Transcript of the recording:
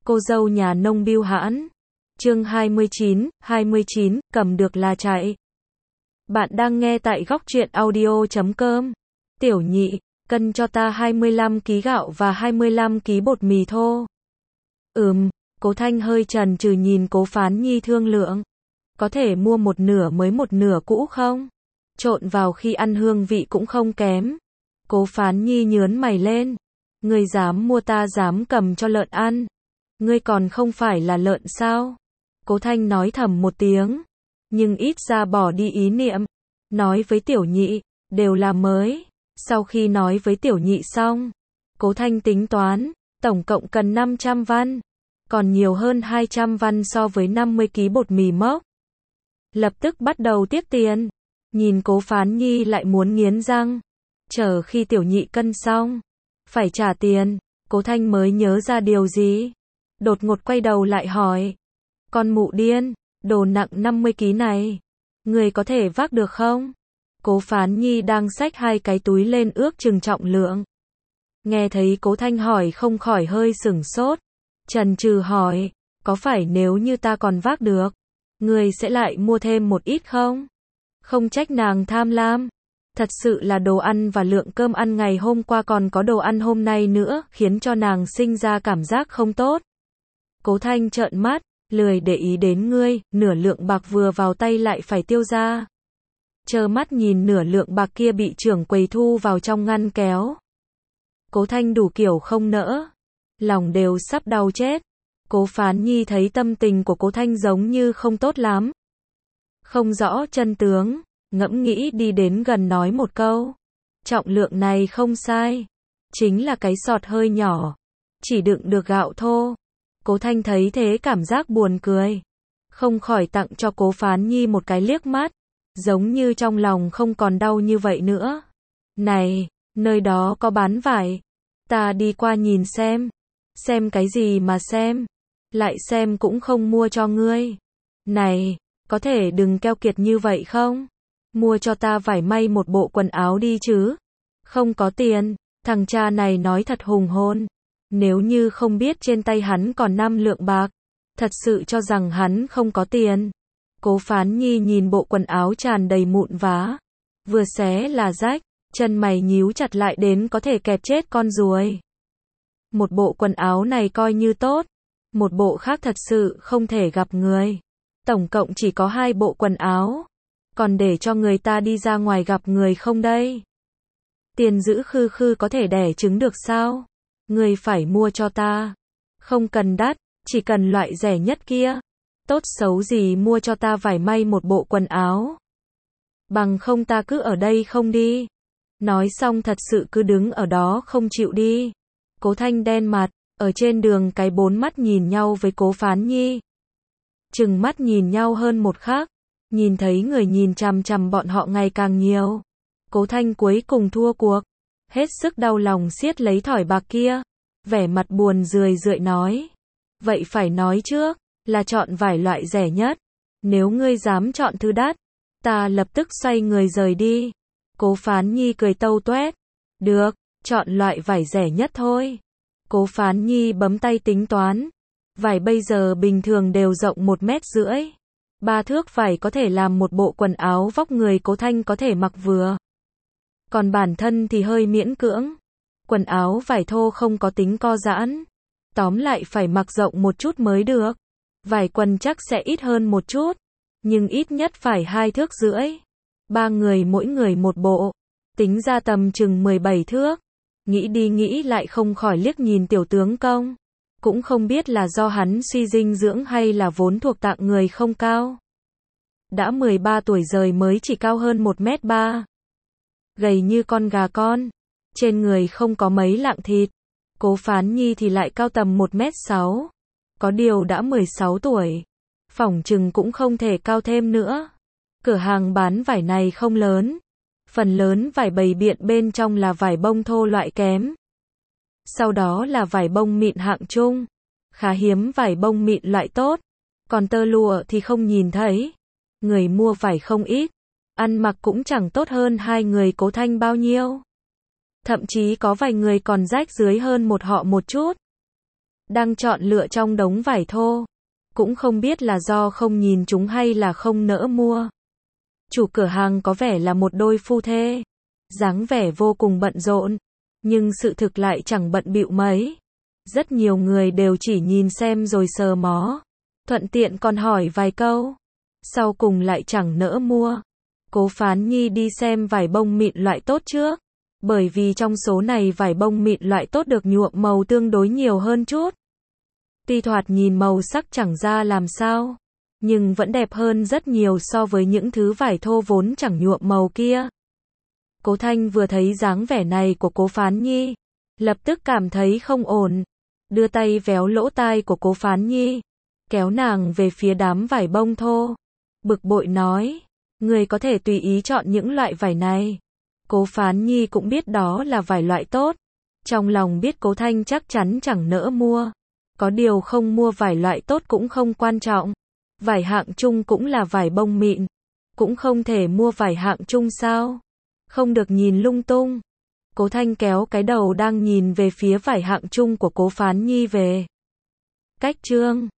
Cô dâu nhà nông bưu hãn. Chương 29, cầm được là chạy. Bạn đang nghe tại góc truyện audio.com. Tiểu nhị, cân cho ta 25 kg gạo và 25 kg bột mì thô. Cố Thanh hơi chần chừ nhìn Cố Phán Nhi thương lượng. Có thể mua một nửa mới một nửa cũ không? Trộn vào khi ăn hương vị cũng không kém. Cố Phán Nhi nhớn mày lên. Ngươi dám mua ta dám cầm cho lợn ăn. Ngươi còn không phải là lợn sao? Cố Thanh nói thầm một tiếng. Nhưng ít ra bỏ đi ý niệm. Nói với tiểu nhị, đều là mới. Sau khi nói với tiểu nhị xong, Cố Thanh tính toán, tổng cộng cần 500 văn. Còn nhiều hơn 200 văn so với 50 kg bột mì mốc. Lập tức bắt đầu tiếc tiền. Nhìn Cố Phán Nhi lại muốn nghiến răng. Chờ khi tiểu nhị cân xong, phải trả tiền. Cố Thanh mới nhớ ra điều gì. Đột ngột quay đầu lại hỏi. Con mụ điên, đồ nặng 50 kg này, người có thể vác được không? Cố Phán Nhi đang xách hai cái túi lên ước chừng trọng lượng. Nghe thấy Cố Thanh hỏi không khỏi hơi sửng sốt. Chần chừ hỏi, có phải nếu như ta còn vác được, người sẽ lại mua thêm một ít không? Không trách nàng tham lam. Thật sự là đồ ăn và lượng cơm ăn ngày hôm qua còn có đồ ăn hôm nay nữa, khiến cho nàng sinh ra cảm giác không tốt. Cố Thanh trợn mắt, lười để ý đến ngươi, nửa lượng bạc vừa vào tay lại phải tiêu ra. Trơ mắt nhìn nửa lượng bạc kia bị trưởng quầy thu vào trong ngăn kéo. Cố Thanh đủ kiểu không nỡ. Lòng đều sắp đau chết. Cố Phán Nhi thấy tâm tình của Cố Thanh giống như không tốt lắm. Không rõ chân tướng, ngẫm nghĩ đi đến gần nói một câu. Trọng lượng này không sai. Chính là cái sọt hơi nhỏ. Chỉ đựng được gạo thô. Cố Thanh thấy thế cảm giác buồn cười. Không khỏi tặng cho Cố Phán Nhi một cái liếc mắt. Giống như trong lòng không còn đau như vậy nữa. Này, nơi đó có bán vải. Ta đi qua nhìn xem. Xem cái gì mà xem. Lại xem cũng không mua cho ngươi. Này, có thể đừng keo kiệt như vậy không? Mua cho ta vải may một bộ quần áo đi chứ. Không có tiền, thằng cha này nói thật hùng hồn. Nếu như không biết trên tay hắn còn 5 lượng bạc, thật sự cho rằng hắn không có tiền. Cố Phán Nhi nhìn bộ quần áo tràn đầy mụn vá, vừa xé là rách, chân mày nhíu chặt lại đến có thể kẹp chết con ruồi. Một bộ quần áo này coi như tốt, một bộ khác thật sự không thể gặp người. Tổng cộng chỉ có 2 bộ quần áo, còn để cho người ta đi ra ngoài gặp người không đây? Tiền giữ khư khư có thể đẻ trứng được sao? Người phải mua cho ta. Không cần đắt, chỉ cần loại rẻ nhất kia. Tốt xấu gì mua cho ta vải may một bộ quần áo. Bằng không ta cứ ở đây không đi. Nói xong thật sự cứ đứng ở đó không chịu đi. Cố Thanh đen mặt, ở trên đường cái 4 mắt nhìn nhau với Cố Phán Nhi. Chừng mắt nhìn nhau hơn một khắc. Nhìn thấy người nhìn chằm chằm bọn họ ngày càng nhiều. Cố Thanh cuối cùng thua cuộc. Hết sức đau lòng siết lấy thỏi bạc kia. Vẻ mặt buồn rười rượi nói. Vậy phải nói trước, là chọn vải loại rẻ nhất. Nếu ngươi dám chọn thứ đắt, ta lập tức xoay người rời đi. Cố Phán Nhi cười tâu tuét. Được, chọn loại vải rẻ nhất thôi. Cố Phán Nhi bấm tay tính toán. Vải bây giờ bình thường đều rộng 1,5 mét. 3 thước vải có thể làm một bộ quần áo vóc người Cố Thanh có thể mặc vừa. Còn bản thân thì hơi miễn cưỡng. Quần áo vải thô không có tính co giãn. Tóm lại phải mặc rộng một chút mới được. Vải quần chắc sẽ ít hơn một chút. Nhưng ít nhất phải 2,5 thước. 3 người mỗi người một bộ. Tính ra tầm chừng 17 thước. Nghĩ đi nghĩ lại không khỏi liếc nhìn tiểu tướng công. Cũng không biết là do hắn suy dinh dưỡng hay là vốn thuộc tạng người không cao. Đã 13 tuổi rồi mới chỉ cao hơn 1,3 mét. Gầy như con gà con. Trên người không có mấy lạng thịt. Cố Phán Nhi thì lại cao tầm 1,6 mét. Có điều đã 16 tuổi. Phỏng chừng cũng không thể cao thêm nữa. Cửa hàng bán vải này không lớn. Phần lớn vải bày biện bên trong là vải bông thô loại kém. Sau đó là vải bông mịn hạng trung. Khá hiếm vải bông mịn loại tốt. Còn tơ lụa thì không nhìn thấy. Người mua vải không ít. Ăn mặc cũng chẳng tốt hơn 2 người Cố Thanh bao nhiêu. Thậm chí có vài người còn rách rưới hơn một họ một chút. đang chọn lựa trong đống vải thô. Cũng không biết là do không nhìn chúng hay là không nỡ mua. Chủ cửa hàng có vẻ là một đôi phu thê. Dáng vẻ vô cùng bận rộn. Nhưng sự thực lại chẳng bận bịu mấy. Rất nhiều người đều chỉ nhìn xem rồi sờ mó. Thuận tiện còn hỏi vài câu. Sau cùng lại chẳng nỡ mua. Cố Phán Nhi đi xem vải bông mịn loại tốt trước. Bởi vì trong số này vải bông mịn loại tốt được nhuộm màu tương đối nhiều hơn chút. Tuy thoạt nhìn màu sắc chẳng ra làm sao, nhưng vẫn đẹp hơn rất nhiều so với những thứ vải thô vốn chẳng nhuộm màu kia. Cố Thanh vừa thấy dáng vẻ này của Cố Phán Nhi, lập tức cảm thấy không ổn, đưa tay véo lỗ tai của Cố Phán Nhi, kéo nàng về phía đám vải bông thô, bực bội nói, người có thể tùy ý chọn những loại vải này. Cố Phán Nhi cũng biết đó là vải loại tốt, trong lòng biết Cố Thanh chắc chắn chẳng nỡ mua. Có điều không mua vải loại tốt cũng không quan trọng. Vải hạng trung cũng là vải bông mịn. Cũng không thể mua vải hạng trung sao? Không được nhìn lung tung. Cố Thanh kéo cái đầu đang nhìn về phía vải hạng trung của Cố Phán Nhi về. Cách chương